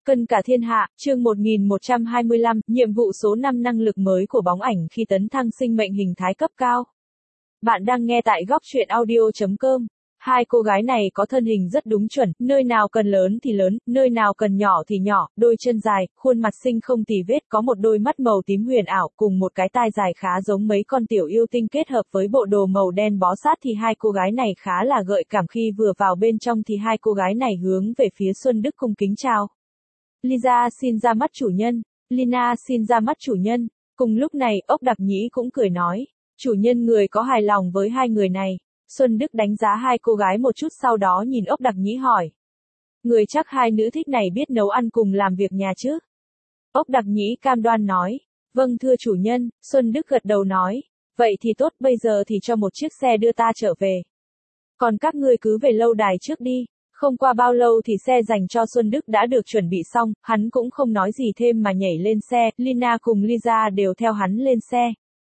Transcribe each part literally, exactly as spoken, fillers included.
Cân cả thiên hạ, chương một nghìn một trăm hai mươi lăm, nhiệm vụ số năm năng lực mới của bóng ảnh khi tấn thăng sinh mệnh hình thái cấp cao. Bạn đang nghe tại góc truyện audio chấm com. Hai cô gái này có thân hình rất đúng chuẩn, nơi nào cần lớn thì lớn, nơi nào cần nhỏ thì nhỏ, đôi chân dài, khuôn mặt xinh không tì vết, có một đôi mắt màu tím huyền ảo, cùng một cái tai dài khá giống mấy con tiểu yêu tinh kết hợp với bộ đồ màu đen bó sát thì hai cô gái này khá là gợi cảm. Khi vừa vào bên trong thì hai cô gái này hướng về phía Xuân Đức cung kính chào. Lisa xin ra mắt chủ nhân, Lina xin ra mắt chủ nhân. Cùng lúc này, ốc đặc nhĩ cũng cười nói, chủ nhân người có hài lòng với hai người này. Xuân Đức đánh giá hai cô gái một chút sau đó nhìn ốc đặc nhĩ hỏi. Người chắc hai nữ thích này biết nấu ăn cùng làm việc nhà chứ? Ốc đặc nhĩ cam đoan nói, vâng thưa chủ nhân. Xuân Đức gật đầu nói, vậy thì tốt, bây giờ thì cho một chiếc xe đưa ta trở về. Còn các ngươi cứ về lâu đài trước đi. Không qua bao lâu thì xe dành cho Xuân Đức đã được chuẩn bị xong, hắn cũng không nói gì thêm mà nhảy lên xe, Lina cùng Lisa đều theo hắn lên xe.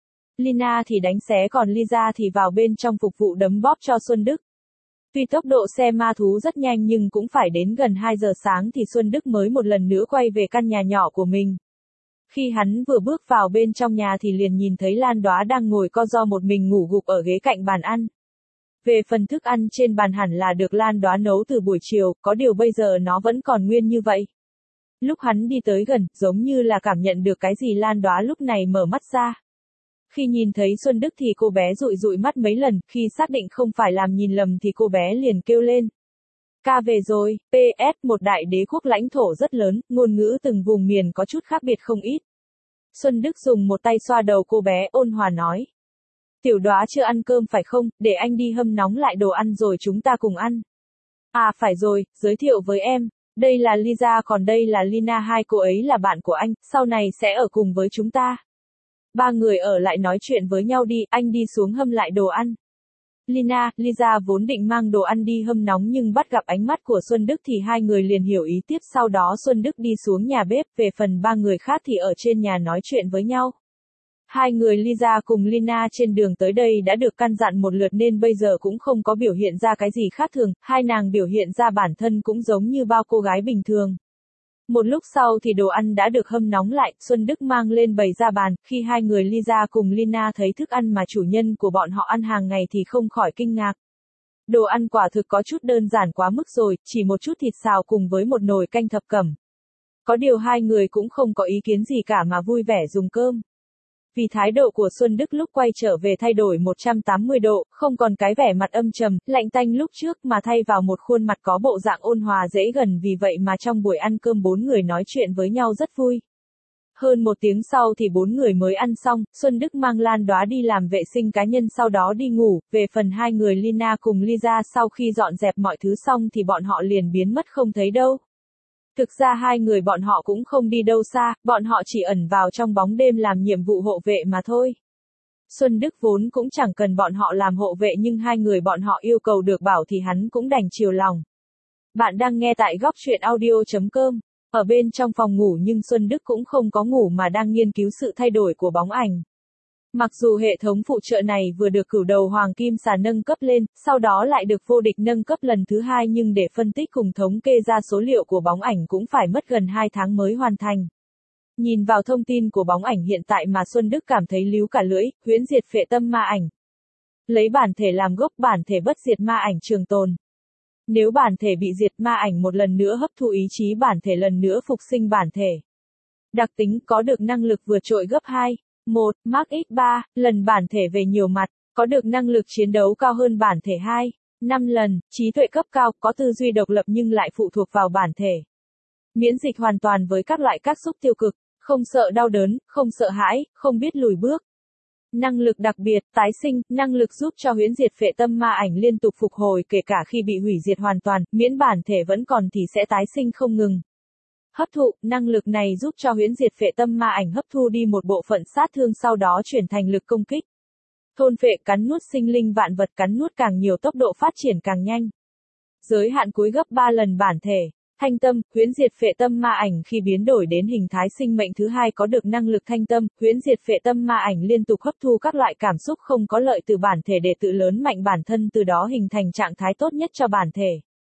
Lina thì đánh xé còn Lisa thì vào bên trong phục vụ đấm bóp cho Xuân Đức. Tuy tốc độ xe ma thú rất nhanh nhưng cũng phải đến gần hai giờ sáng thì Xuân Đức mới một lần nữa quay về căn nhà nhỏ của mình. Khi hắn vừa bước vào bên trong nhà thì liền nhìn thấy Lan Đóa đang ngồi co ro một mình ngủ gục ở ghế cạnh bàn ăn. Về phần thức ăn trên bàn hẳn là được Lan Đóa nấu từ buổi chiều, có điều bây giờ nó vẫn còn nguyên như vậy. Lúc hắn đi tới gần, giống như là cảm nhận được cái gì Lan Đóa lúc này mở mắt ra. Khi nhìn thấy Xuân Đức thì cô bé dụi dụi mắt mấy lần, khi xác định không phải làm nhìn lầm thì cô bé liền kêu lên. Ca về rồi, pê ét một đại đế quốc lãnh thổ rất lớn, ngôn ngữ từng vùng miền có chút khác biệt không ít. Xuân Đức dùng một tay xoa đầu cô bé ôn hòa nói. Tiểu Đóa chưa ăn cơm phải không, để anh đi hâm nóng lại đồ ăn rồi chúng ta cùng ăn. À phải rồi, giới thiệu với em, đây là Lisa còn đây là Lina, hai cô ấy là bạn của anh, sau này sẽ ở cùng với chúng ta. Ba người ở lại nói chuyện với nhau đi, anh đi xuống hâm lại đồ ăn. Lina, Lisa vốn định mang đồ ăn đi hâm nóng nhưng bắt gặp ánh mắt của Xuân Đức thì hai người liền hiểu ý. Tiếp sau đó Xuân Đức đi xuống nhà bếp, về phần ba người khác thì ở trên nhà nói chuyện với nhau. Hai người Lisa cùng Lina trên đường tới đây đã được căn dặn một lượt nên bây giờ cũng không có biểu hiện ra cái gì khác thường, hai nàng biểu hiện ra bản thân cũng giống như bao cô gái bình thường. Một lúc sau thì đồ ăn đã được hâm nóng lại, Xuân Đức mang lên bày ra bàn, khi hai người Lisa cùng Lina thấy thức ăn mà chủ nhân của bọn họ ăn hàng ngày thì không khỏi kinh ngạc. Đồ ăn quả thực có chút đơn giản quá mức rồi, chỉ một chút thịt xào cùng với một nồi canh thập cẩm. Có điều hai người cũng không có ý kiến gì cả mà vui vẻ dùng cơm. Vì thái độ của Xuân Đức lúc quay trở về thay đổi một trăm tám mươi độ, không còn cái vẻ mặt âm trầm, lạnh tanh lúc trước mà thay vào một khuôn mặt có bộ dạng ôn hòa dễ gần, vì vậy mà trong buổi ăn cơm bốn người nói chuyện với nhau rất vui. Hơn một tiếng sau thì bốn người mới ăn xong, Xuân Đức mang Lan Đóa đi làm vệ sinh cá nhân sau đó đi ngủ, về phần hai người Lina cùng Lisa sau khi dọn dẹp mọi thứ xong thì bọn họ liền biến mất không thấy đâu. Thực ra hai người bọn họ cũng không đi đâu xa, bọn họ chỉ ẩn vào trong bóng đêm làm nhiệm vụ hộ vệ mà thôi. Xuân Đức vốn cũng chẳng cần bọn họ làm hộ vệ nhưng hai người bọn họ yêu cầu được bảo thì hắn cũng đành chiều lòng. Bạn đang nghe tại góc truyện audio chấm com. Ở bên trong phòng ngủ nhưng Xuân Đức cũng không có ngủ mà đang nghiên cứu sự thay đổi của bóng ảnh. Mặc dù hệ thống phụ trợ này vừa được cửu đầu hoàng kim xà nâng cấp lên, sau đó lại được vô địch nâng cấp lần thứ hai nhưng để phân tích cùng thống kê ra số liệu của bóng ảnh cũng phải mất gần hai tháng mới hoàn thành. Nhìn vào thông tin của bóng ảnh hiện tại mà Xuân Đức cảm thấy líu cả lưỡi, huyễn diệt phệ tâm ma ảnh. Lấy bản thể làm gốc, bản thể bất diệt ma ảnh trường tồn. Nếu bản thể bị diệt, ma ảnh một lần nữa hấp thu ý chí bản thể lần nữa phục sinh bản thể. Đặc tính có được năng lực vượt trội gấp hai. một, Mark nhân ba, lần bản thể về nhiều mặt, có được năng lực chiến đấu cao hơn bản thể hai, năm lần, trí tuệ cấp cao, có tư duy độc lập nhưng lại phụ thuộc vào bản thể. Miễn dịch hoàn toàn với các loại các xúc tiêu cực, không sợ đau đớn, không sợ hãi, không biết lùi bước. Năng lực đặc biệt, tái sinh, năng lực giúp cho huyễn diệt phệ tâm ma ảnh liên tục phục hồi kể cả khi bị hủy diệt hoàn toàn, miễn bản thể vẫn còn thì sẽ tái sinh không ngừng. Hấp thụ, năng lực này giúp cho huyễn diệt phệ tâm ma ảnh hấp thu đi một bộ phận sát thương sau đó chuyển thành lực công kích. Thôn phệ, cắn nuốt sinh linh vạn vật, cắn nuốt càng nhiều tốc độ phát triển càng nhanh. Giới hạn cuối gấp ba lần bản thể. Thanh tâm, huyễn diệt phệ tâm ma ảnh khi biến đổi đến hình thái sinh mệnh thứ hai có được năng lực thanh tâm, huyễn diệt phệ tâm ma ảnh liên tục hấp thu các loại cảm xúc không có lợi từ bản thể để tự lớn mạnh bản thân từ đó hình thành trạng thái tốt nhất cho bản thể.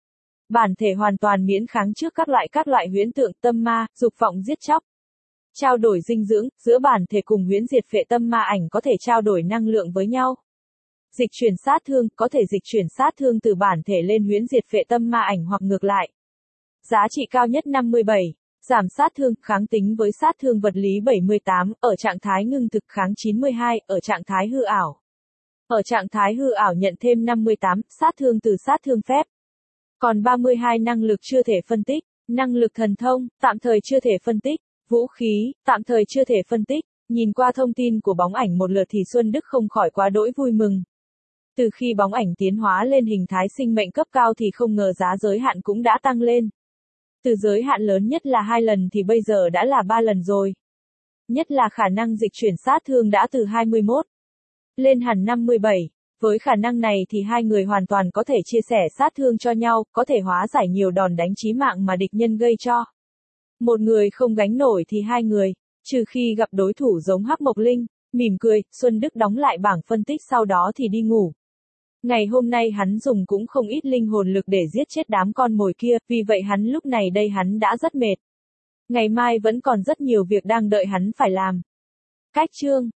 Bản thể hoàn toàn miễn kháng trước các loại các loại huyễn tượng tâm ma, dục vọng giết chóc. Trao đổi dinh dưỡng, giữa bản thể cùng huyễn diệt phệ tâm ma ảnh có thể trao đổi năng lượng với nhau. Dịch chuyển sát thương, có thể dịch chuyển sát thương từ bản thể lên huyễn diệt phệ tâm ma ảnh hoặc ngược lại. Giá trị cao nhất năm mươi bảy. Giảm sát thương, kháng tính với sát thương vật lý bảy mươi tám, ở trạng thái ngưng thực kháng chín mươi hai, ở trạng thái hư ảo. Ở trạng thái hư ảo nhận thêm năm mươi tám, sát thương từ sát thương phép. Còn ba mươi hai năng lực chưa thể phân tích, năng lực thần thông, tạm thời chưa thể phân tích, vũ khí, tạm thời chưa thể phân tích. Nhìn qua thông tin của bóng ảnh một lượt thì Xuân Đức không khỏi quá đỗi vui mừng. Từ khi bóng ảnh tiến hóa lên hình thái sinh mệnh cấp cao thì không ngờ giá giới hạn cũng đã tăng lên. Từ giới hạn lớn nhất là hai lần thì bây giờ đã là ba lần rồi. Nhất là khả năng dịch chuyển sát thương đã từ hai mươi mốt lên hẳn năm mươi bảy. Với khả năng này thì hai người hoàn toàn có thể chia sẻ sát thương cho nhau, có thể hóa giải nhiều đòn đánh chí mạng mà địch nhân gây cho. Một người không gánh nổi thì hai người, trừ khi gặp đối thủ giống Hắc Mộc Linh. Mỉm cười, Xuân Đức đóng lại bảng phân tích sau đó thì đi ngủ. Ngày hôm nay hắn dùng cũng không ít linh hồn lực để giết chết đám con mồi kia, vì vậy hắn lúc này đây hắn đã rất mệt. Ngày mai vẫn còn rất nhiều việc đang đợi hắn phải làm. Cách chương